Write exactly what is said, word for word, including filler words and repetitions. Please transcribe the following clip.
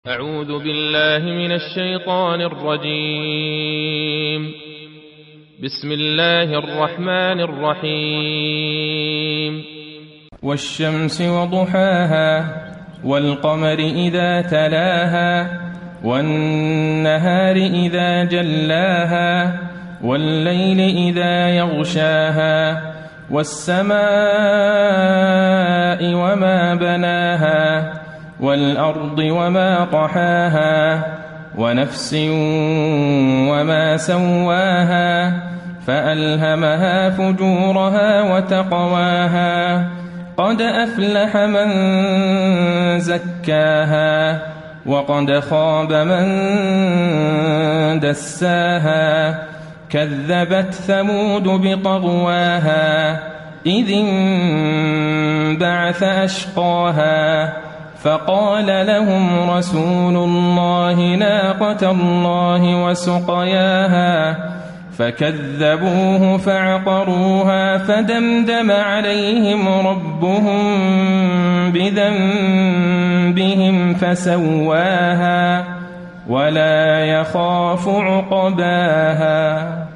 أعوذ بالله من الشيطان الرجيم. بسم الله الرحمن الرحيم. والشمس وضحاها والقمر إذا تلاها والنهار إذا جلاها والليل إذا يغشاها والسماء وما بناها والأرض وما طحاها ونفس وما سواها فألهمها فجورها وتقواها قد أفلح من زكاها وقد خاب من دساها كذبت ثمود بطغواها إذ انبعث أشقاها فقال لهم رسول الله ناقة الله وسقياها فكذبوه فعقروها فدمدم عليهم ربهم بذنبهم فسواها ولا يخاف عقباها.